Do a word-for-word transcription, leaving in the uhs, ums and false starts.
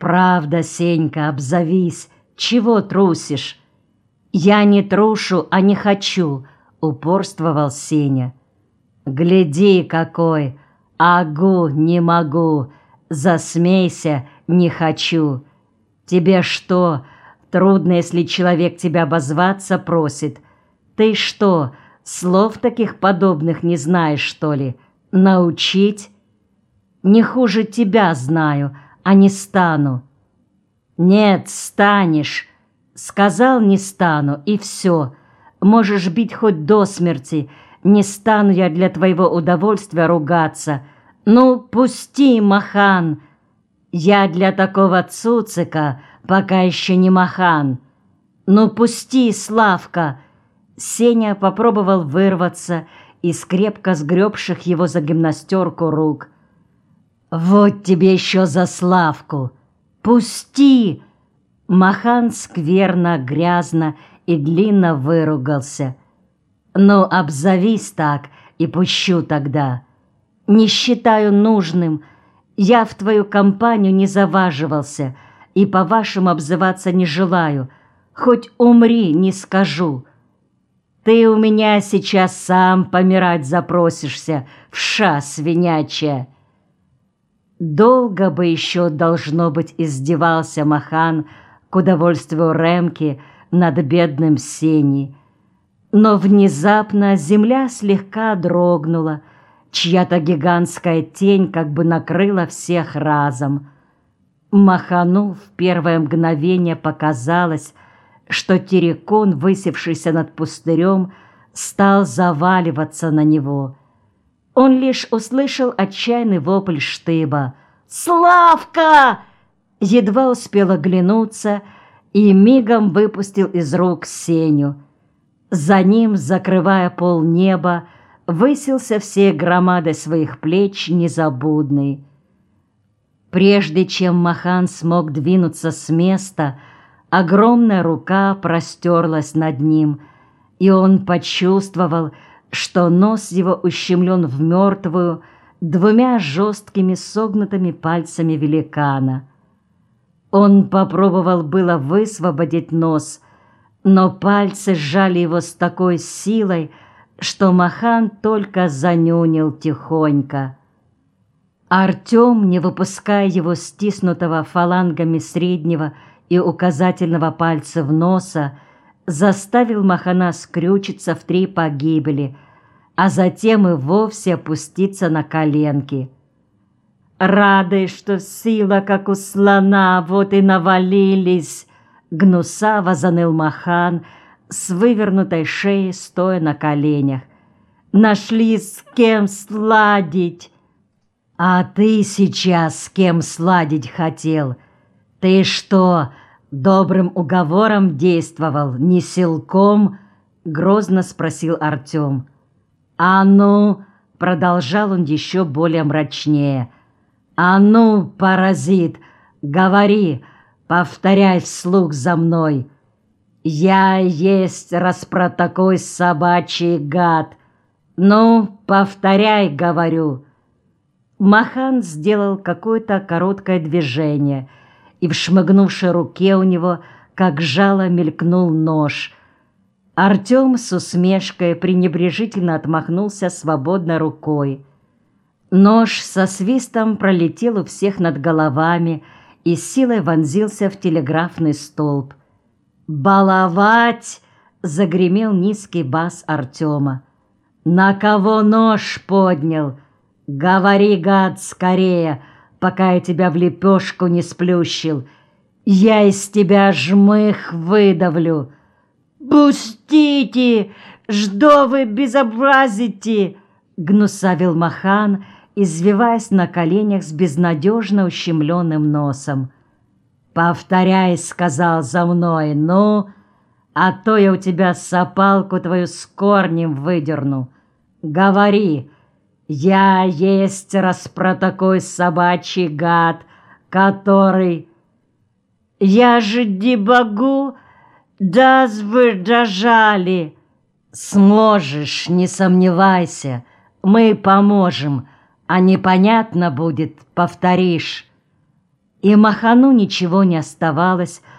«Правда, Сенька, обзовись, чего трусишь?» «Я не трушу, а не хочу», — упорствовал Сеня. «Гляди какой! Агу, не могу, засмейся, не хочу. Тебе что, трудно, если человек тебя обозваться просит? Ты что, слов таких подобных не знаешь, что ли? Научить? Не хуже тебя знаю, а не стану». «Нет, станешь. Сказал, не стану, и все. Можешь бить хоть до смерти. Не стану я для твоего удовольствия ругаться. Ну, пусти, Махан. Я для такого цуцика пока еще не Махан. Ну, пусти, Славка». Сеня попробовал вырваться из крепко сгребших его за гимнастерку рук. «Вот тебе еще за Славку! Пусти!» Махан скверно, грязно и длинно выругался. «Ну, обзовись так, и пущу тогда. Не считаю нужным. Я в твою компанию не заваживался, и по-вашему обзываться не желаю. Хоть умри, не скажу. Ты у меня сейчас сам помирать запросишься, вша свинячая». Долго бы еще, должно быть, издевался Махан к удовольствию Ремки над бедным Сеней. Но внезапно земля слегка дрогнула, чья-то гигантская тень как бы накрыла всех разом. Махану в первое мгновение показалось, что террикон, высевшийся над пустырем, стал заваливаться на него. Он лишь услышал отчаянный вопль Штыба. «Славка!» Едва успел оглянуться и мигом выпустил из рук Сеню. За ним, закрывая полнеба, высился всей громадой своих плеч Незабудный. Прежде чем Махан смог двинуться с места, огромная рука простерлась над ним, и он почувствовал, что нос его ущемлен в мертвую двумя жесткими согнутыми пальцами великана. Он попробовал было высвободить нос, но пальцы сжали его с такой силой, что Махан только занюнил тихонько. Артем, не выпуская его стиснутого фалангами среднего и указательного пальцев носа, заставил Махана скрючиться в три погибели, а затем и вовсе опуститься на коленки. «Рады, что сила, как у слона, вот и навалились!» Гнусаво заныл Махан, с вывернутой шеей стоя на коленях. «Нашли с кем сладить!» «А ты сейчас с кем сладить хотел? Ты что, добрым уговором действовал, не силком?» — грозно спросил Артем. «А ну!» — продолжал он еще более мрачнее. «А ну, паразит, говори, повторяй вслух за мной. Я есть распротакой собачий гад. Ну, повторяй, говорю». Махан сделал какое-то короткое движение, и в шмыгнувшей руке у него, как жало, мелькнул нож. Артем с усмешкой пренебрежительно отмахнулся свободной рукой. Нож со свистом пролетел у всех над головами и с силой вонзился в телеграфный столб. «Баловать!» — загремел низкий бас Артема. «На кого нож поднял? Говори, гад, скорее, пока я тебя в лепешку не сплющил. Я из тебя жмых выдавлю». «Пустите! Что вы безобразите?» — гнусавил Махан, извиваясь на коленях с безнадежно ущемленным носом. «Повторяй, — сказал, — за мной, ну, а то я у тебя сопалку твою с корнем выдерну. Говори, я есть распротакой собачий гад, который...» «Я же не могу, да вы дожали!» «Сможешь, не сомневайся, мы поможем, а непонятно будет, повторишь». И Махану ничего не оставалось,